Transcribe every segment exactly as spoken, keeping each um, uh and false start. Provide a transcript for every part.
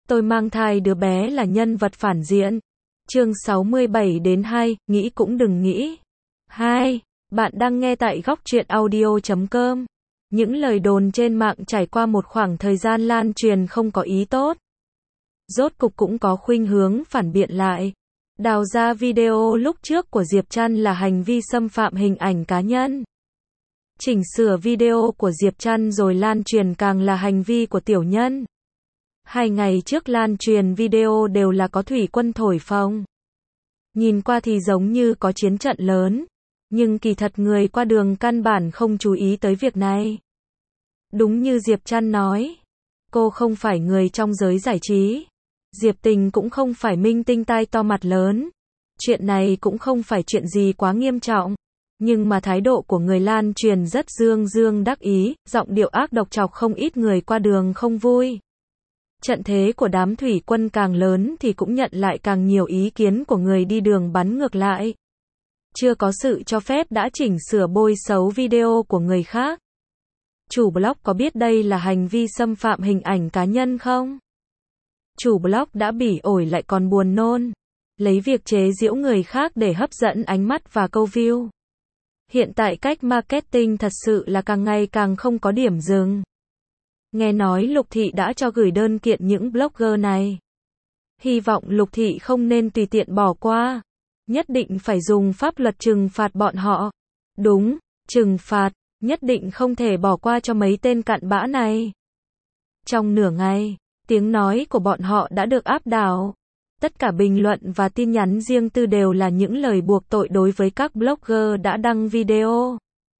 Tôi mang thai đứa bé là nhân vật phản diện. Chương sáu mươi bảy đến hai, nghĩ cũng đừng nghĩ. hai. Bạn đang nghe tại góc truyện audio chấm com. Những lời đồn trên mạng trải qua một khoảng thời gian lan truyền không có ý tốt. Rốt cục cũng có khuynh hướng phản biện lại. Đào ra video lúc trước của Diệp Trăn là hành vi xâm phạm hình ảnh cá nhân. Chỉnh sửa video của Diệp Trăn rồi lan truyền càng là hành vi của tiểu nhân. Hai ngày trước lan truyền video đều là có thủy quân thổi phồng. Nhìn qua thì giống như có chiến trận lớn, nhưng kỳ thật người qua đường căn bản không chú ý tới việc này. Đúng như Diệp Trăn nói, cô không phải người trong giới giải trí. Diệp Tình cũng không phải minh tinh tai to mặt lớn. Chuyện này cũng không phải chuyện gì quá nghiêm trọng. Nhưng mà thái độ của người lan truyền rất dương dương đắc ý, giọng điệu ác độc chọc không ít người qua đường không vui. Trận thế của đám thủy quân càng lớn thì cũng nhận lại càng nhiều ý kiến của người đi đường bắn ngược lại. Chưa có sự cho phép đã chỉnh sửa bôi xấu video của người khác. Chủ blog có biết đây là hành vi xâm phạm hình ảnh cá nhân không? Chủ blog đã bỉ ổi lại còn buồn nôn. Lấy việc chế giễu người khác để hấp dẫn ánh mắt và câu view. Hiện tại cách marketing thật sự là càng ngày càng không có điểm dừng. Nghe nói Lục Thị đã cho gửi đơn kiện những blogger này. Hy vọng Lục Thị không nên tùy tiện bỏ qua. Nhất định phải dùng pháp luật trừng phạt bọn họ. Đúng, trừng phạt, nhất định không thể bỏ qua cho mấy tên cặn bã này. Trong nửa ngày, tiếng nói của bọn họ đã được áp đảo. Tất cả bình luận và tin nhắn riêng tư đều là những lời buộc tội đối với các blogger đã đăng video.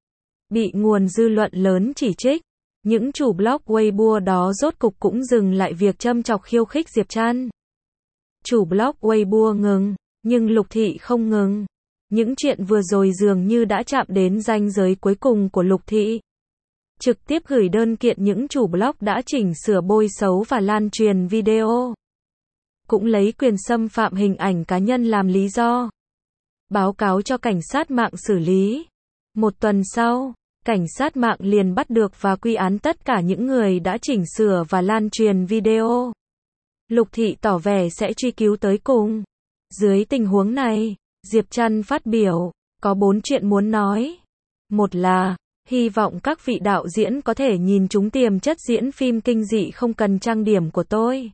Bị nguồn dư luận lớn chỉ trích. Những chủ blog Weibo đó rốt cục cũng dừng lại việc châm chọc khiêu khích Diệp Trăn. Chủ blog Weibo ngừng, nhưng Lục Thị không ngừng. Những chuyện vừa rồi dường như đã chạm đến ranh giới cuối cùng của Lục Thị. Trực tiếp gửi đơn kiện những chủ blog đã chỉnh sửa bôi xấu và lan truyền video. Cũng lấy quyền xâm phạm hình ảnh cá nhân làm lý do. Báo cáo cho cảnh sát mạng xử lý. Một tuần sau, cảnh sát mạng liền bắt được và quy án tất cả những người đã chỉnh sửa và lan truyền video. Lục Thị tỏ vẻ sẽ truy cứu tới cùng. Dưới tình huống này, Diệp Trăn phát biểu, có bốn chuyện muốn nói. Một là, hy vọng các vị đạo diễn có thể nhìn trúng tiềm chất diễn phim kinh dị không cần trang điểm của tôi.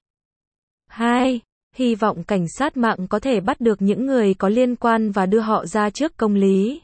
Hai, hy vọng cảnh sát mạng có thể bắt được những người có liên quan và đưa họ ra trước công lý.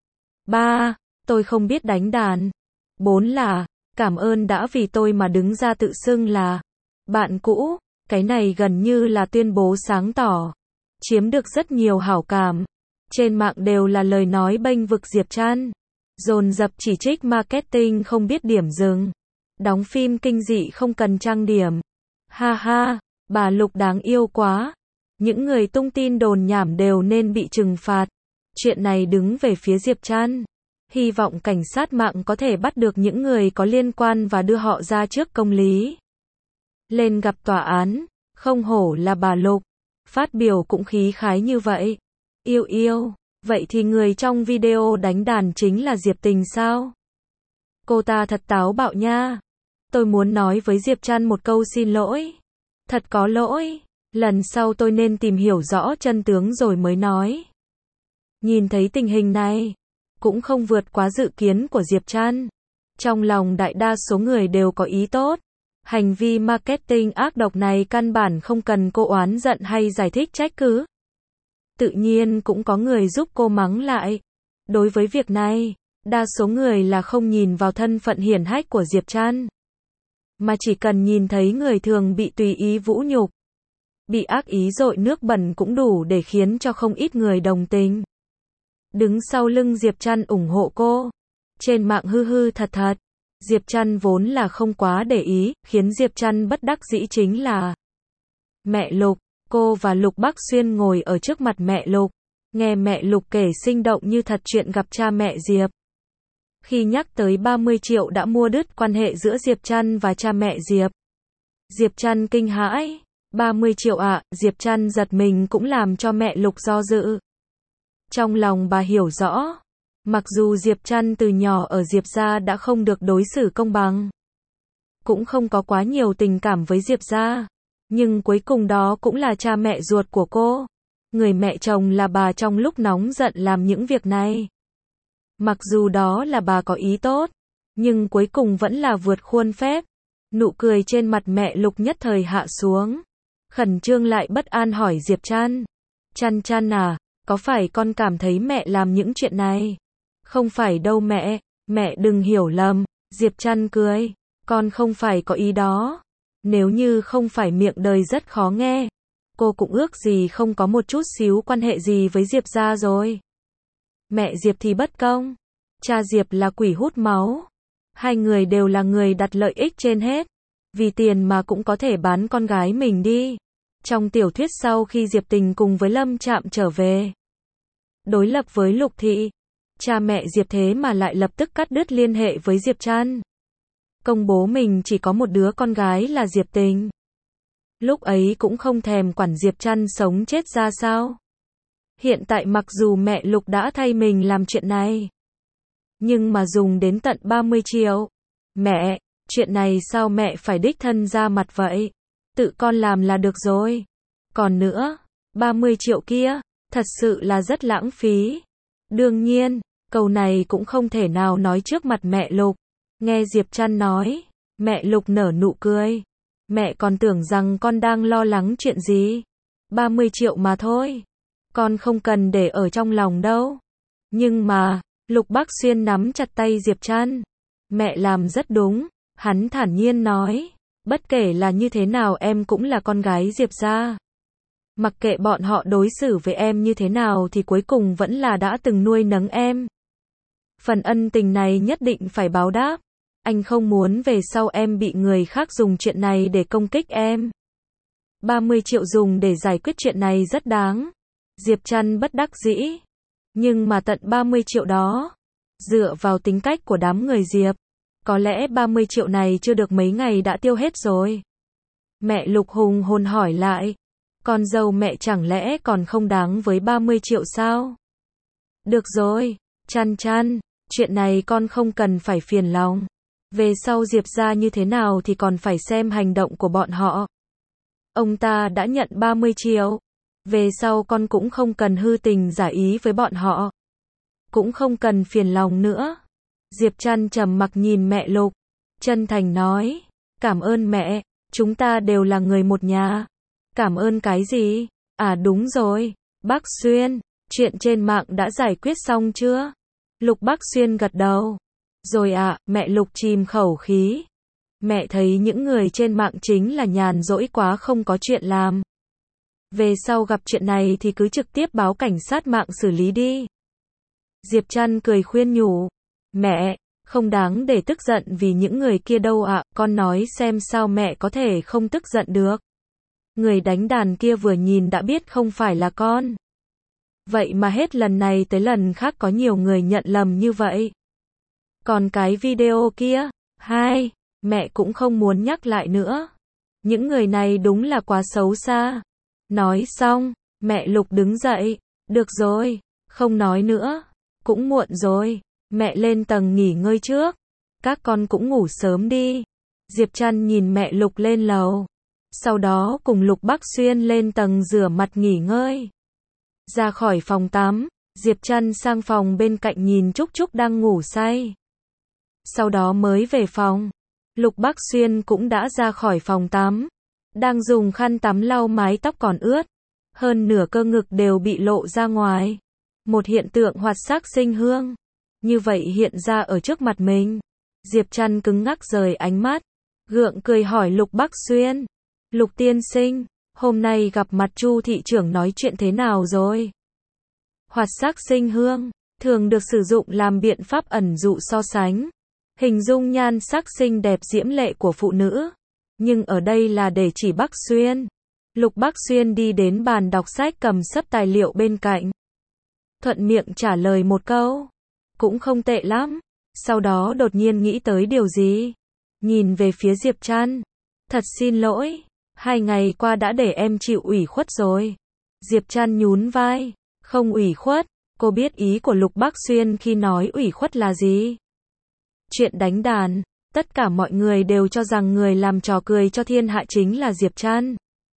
Ba, tôi không biết đánh đàn. Bốn là, cảm ơn đã vì tôi mà đứng ra tự xưng là bạn cũ. Cái này gần như là tuyên bố sáng tỏ. Chiếm được rất nhiều hảo cảm. Trên mạng đều là lời nói bênh vực Diệp Trăn. Dồn dập chỉ trích marketing không biết điểm dừng. Đóng phim kinh dị không cần trang điểm. Ha ha, bà Lục đáng yêu quá. Những người tung tin đồn nhảm đều nên bị trừng phạt. Chuyện này đứng về phía Diệp Trăn. Hy vọng cảnh sát mạng có thể bắt được những người có liên quan và đưa họ ra trước công lý. Lên gặp tòa án, không hổ là bà Lục. Phát biểu cũng khí khái như vậy. Yêu yêu, vậy thì người trong video đánh đàn chính là Diệp Tình sao? Cô ta thật táo bạo nha. Tôi muốn nói với Diệp Trăn một câu xin lỗi. Thật có lỗi. Lần sau tôi nên tìm hiểu rõ chân tướng rồi mới nói. Nhìn thấy tình hình này, cũng không vượt quá dự kiến của Diệp Trăn. Trong lòng đại đa số người đều có ý tốt. Hành vi marketing ác độc này căn bản không cần cô oán giận hay giải thích trách cứ. Tự nhiên cũng có người giúp cô mắng lại. Đối với việc này, đa số người là không nhìn vào thân phận hiển hách của Diệp Trăn, mà chỉ cần nhìn thấy người thường bị tùy ý vũ nhục, bị ác ý dội nước bẩn cũng đủ để khiến cho không ít người đồng tình. Đứng sau lưng Diệp Trăn ủng hộ cô. Trên mạng hư hư thật thật. Diệp Trăn vốn là không quá để ý, khiến Diệp Trăn bất đắc dĩ chính là mẹ Lục. Cô và Lục Bắc Xuyên ngồi ở trước mặt mẹ Lục. Nghe mẹ Lục kể sinh động như thật chuyện gặp cha mẹ Diệp. Khi nhắc tới ba mươi triệu đã mua đứt quan hệ giữa Diệp Trăn và cha mẹ Diệp. Diệp Trăn kinh hãi. ba mươi triệu ạ, à, Diệp Trăn giật mình cũng làm cho mẹ Lục do dự. Trong lòng bà hiểu rõ. Mặc dù Diệp Trăn từ nhỏ ở Diệp gia đã không được đối xử công bằng, cũng không có quá nhiều tình cảm với Diệp gia, Nhưng cuối cùng đó cũng là cha mẹ ruột của cô. Người mẹ chồng là bà trong lúc nóng giận làm những việc này. Mặc dù đó là bà có ý tốt, nhưng cuối cùng vẫn là vượt khuôn phép. Nụ cười trên mặt mẹ Lục nhất thời hạ xuống. Khẩn trương lại bất an hỏi Diệp Trăn. Trăn Trăn à, có phải con cảm thấy mẹ làm những chuyện này? Không phải đâu mẹ, mẹ đừng hiểu lầm. Diệp Trăn cười, con không phải có ý đó. Nếu như không phải miệng đời rất khó nghe, cô cũng ước gì không có một chút xíu quan hệ gì với Diệp gia rồi. Mẹ Diệp thì bất công, cha Diệp là quỷ hút máu. Hai người đều là người đặt lợi ích trên hết. Vì tiền mà cũng có thể bán con gái mình đi. Trong tiểu thuyết sau khi Diệp Tình cùng với Lâm Trạm trở về, đối lập với Lục Thị, cha mẹ Diệp thế mà lại lập tức cắt đứt liên hệ với Diệp Trăn. Công bố mình chỉ có một đứa con gái là Diệp Tình. Lúc ấy cũng không thèm quản Diệp Trăn sống chết ra sao. Hiện tại mặc dù mẹ Lục đã thay mình làm chuyện này, nhưng mà dùng đến tận ba mươi triệu. Mẹ, chuyện này sao mẹ phải đích thân ra mặt vậy? Tự con làm là được rồi. Còn nữa, ba mươi triệu kia, thật sự là rất lãng phí. Đương nhiên, câu này cũng không thể nào nói trước mặt mẹ Lục. Nghe Diệp Trăn nói, mẹ Lục nở nụ cười. Mẹ còn tưởng rằng con đang lo lắng chuyện gì. ba mươi triệu mà thôi. Con không cần để ở trong lòng đâu. Nhưng mà, Lục Bắc Xuyên nắm chặt tay Diệp Trăn. Mẹ làm rất đúng. Hắn thản nhiên nói. Bất kể là như thế nào em cũng là con gái Diệp gia. Mặc kệ bọn họ đối xử với em như thế nào thì cuối cùng vẫn là đã từng nuôi nấng em. Phần ân tình này nhất định phải báo đáp. Anh không muốn về sau em bị người khác dùng chuyện này để công kích em. ba mươi triệu dùng để giải quyết chuyện này rất đáng. Diệp Trăn bất đắc dĩ. Nhưng mà tận ba mươi triệu đó, dựa vào tính cách của đám người Diệp, có lẽ ba mươi triệu này chưa được mấy ngày đã tiêu hết rồi. Mẹ Lục hùng hồn hỏi lại. Con dâu mẹ chẳng lẽ còn không đáng với ba mươi triệu sao? Được rồi, Trăn Trăn, chuyện này con không cần phải phiền lòng. Về sau Diệp gia như thế nào thì còn phải xem hành động của bọn họ. Ông ta đã nhận ba mươi triệu. Về sau con cũng không cần hư tình giả ý với bọn họ. Cũng không cần phiền lòng nữa. Diệp Trăn trầm mặc nhìn mẹ Lục, chân thành nói. Cảm ơn mẹ, chúng ta đều là người một nhà. Cảm ơn cái gì? À đúng rồi, Bắc Xuyên, chuyện trên mạng đã giải quyết xong chưa? Lục Bắc Xuyên gật đầu. Rồi ạ, à, mẹ Lục chìm khẩu khí. Mẹ thấy những người trên mạng chính là nhàn rỗi quá không có chuyện làm. Về sau gặp chuyện này thì cứ trực tiếp báo cảnh sát mạng xử lý đi. Diệp Trăn cười khuyên nhủ. Mẹ, không đáng để tức giận vì những người kia đâu ạ, à, con nói xem sao mẹ có thể không tức giận được. Người đánh đàn kia vừa nhìn đã biết không phải là con. Vậy mà hết lần này tới lần khác có nhiều người nhận lầm như vậy. Còn cái video kia, hai, mẹ cũng không muốn nhắc lại nữa. Những người này đúng là quá xấu xa. Nói xong, mẹ Lục đứng dậy. Được rồi, không nói nữa. Cũng muộn rồi, mẹ lên tầng nghỉ ngơi trước. Các con cũng ngủ sớm đi. Diệp Trăn nhìn mẹ Lục lên lầu. Sau đó cùng Lục Bắc Xuyên lên tầng rửa mặt nghỉ ngơi. Ra khỏi phòng tắm, Diệp Trăn sang phòng bên cạnh nhìn Trúc Trúc đang ngủ say. Sau đó mới về phòng. Lục Bắc Xuyên cũng đã ra khỏi phòng tắm. Đang dùng khăn tắm lau mái tóc còn ướt. Hơn nửa cơ ngực đều bị lộ ra ngoài. Một hiện tượng hoạt sắc sinh hương. Như vậy hiện ra ở trước mặt mình. Diệp Trăn cứng ngắc rời ánh mắt. Gượng cười hỏi Lục Bắc Xuyên. Lục tiên sinh, hôm nay gặp mặt Chu thị trưởng nói chuyện thế nào rồi? Hoạt sắc sinh hương, thường được sử dụng làm biện pháp ẩn dụ so sánh. Hình dung nhan sắc xinh đẹp diễm lệ của phụ nữ. Nhưng ở đây là để chỉ Bắc Xuyên. Lục Bắc Xuyên đi đến bàn đọc sách cầm sấp tài liệu bên cạnh. Thuận miệng trả lời một câu. Cũng không tệ lắm. Sau đó đột nhiên nghĩ tới điều gì. Nhìn về phía Diệp Trăn. Thật xin lỗi. Hai ngày qua đã để em chịu ủy khuất rồi. Diệp Trăn nhún vai. Không ủy khuất. Cô biết ý của Lục Bắc Xuyên khi nói ủy khuất là gì. Chuyện đánh đàn. Tất cả mọi người đều cho rằng người làm trò cười cho thiên hạ chính là Diệp Trăn.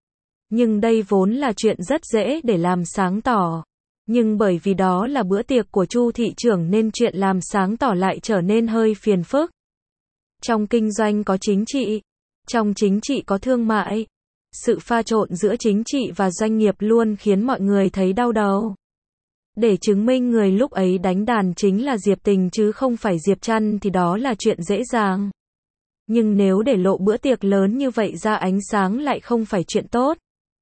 Nhưng đây vốn là chuyện rất dễ để làm sáng tỏ. Nhưng bởi vì đó là bữa tiệc của Chu thị trưởng nên chuyện làm sáng tỏ lại trở nên hơi phiền phức. Trong kinh doanh có chính trị, trong chính trị có thương mại. Sự pha trộn giữa chính trị và doanh nghiệp luôn khiến mọi người thấy đau đầu. Để chứng minh người lúc ấy đánh đàn chính là Diệp Tình chứ không phải Diệp Trăn thì đó là chuyện dễ dàng. Nhưng nếu để lộ bữa tiệc lớn như vậy ra ánh sáng lại không phải chuyện tốt.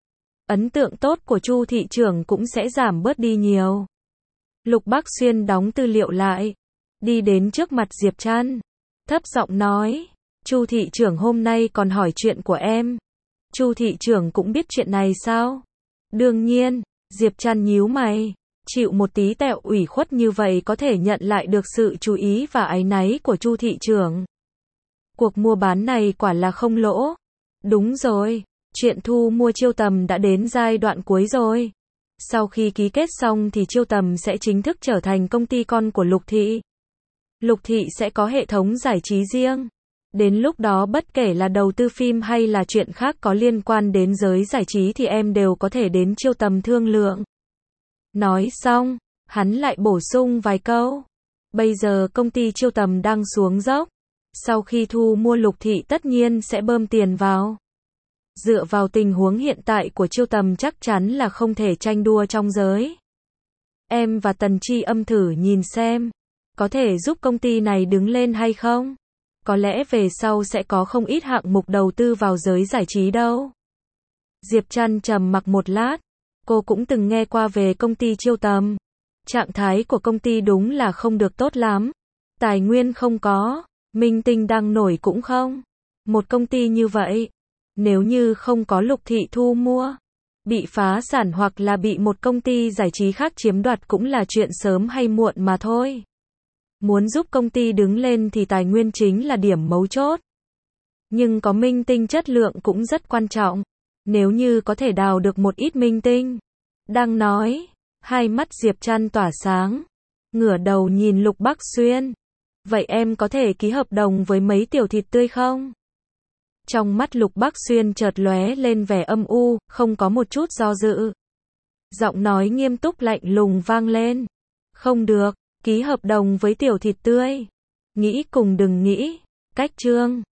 Ấn tượng tốt của Chu thị trưởng cũng sẽ giảm bớt đi nhiều. Lục Bác Xuyên đóng tư liệu lại, đi đến trước mặt Diệp Trăn, thấp giọng nói, Chu thị trưởng hôm nay còn hỏi chuyện của em. Chu thị trưởng cũng biết chuyện này sao? Đương nhiên, Diệp Trăn nhíu mày, chịu một tí tẹo ủy khuất như vậy có thể nhận lại được sự chú ý và áy náy của Chu thị trưởng. Cuộc mua bán này quả là không lỗ. Đúng rồi, chuyện thu mua Chiêu Tầm đã đến giai đoạn cuối rồi. Sau khi ký kết xong thì Chiêu Tầm sẽ chính thức trở thành công ty con của Lục thị. Lục thị sẽ có hệ thống giải trí riêng. Đến lúc đó bất kể là đầu tư phim hay là chuyện khác có liên quan đến giới giải trí thì em đều có thể đến Chiêu Tầm thương lượng. Nói xong, hắn lại bổ sung vài câu. Bây giờ công ty Chiêu Tầm đang xuống dốc. Sau khi thu mua Lục thị tất nhiên sẽ bơm tiền vào. Dựa vào tình huống hiện tại của Chiêu Tầm chắc chắn là không thể tranh đua trong giới. Em và Tần Chi Âm thử nhìn xem, có thể giúp công ty này đứng lên hay không? Có lẽ về sau sẽ có không ít hạng mục đầu tư vào giới giải trí đâu. Diệp Trăn trầm mặc một lát, cô cũng từng nghe qua về công ty Chiêu Tầm. Trạng thái của công ty đúng là không được tốt lắm. Tài nguyên không có, minh tinh đang nổi cũng không. Một công ty như vậy, nếu như không có Lục thị thu mua, bị phá sản hoặc là bị một công ty giải trí khác chiếm đoạt cũng là chuyện sớm hay muộn mà thôi. Muốn giúp công ty đứng lên thì tài nguyên chính là điểm mấu chốt. Nhưng có minh tinh chất lượng cũng rất quan trọng. Nếu như có thể đào được một ít minh tinh. Đang nói, hai mắt Diệp Trăn tỏa sáng, ngửa đầu nhìn Lục Bác Xuyên. Vậy em có thể ký hợp đồng với mấy tiểu thịt tươi không? Trong mắt Lục Bác Xuyên chợt lóe lên vẻ âm u, không có một chút do dự. Giọng nói nghiêm túc lạnh lùng vang lên. Không được, ký hợp đồng với tiểu thịt tươi. Nghĩ cùng đừng nghĩ. Cách chương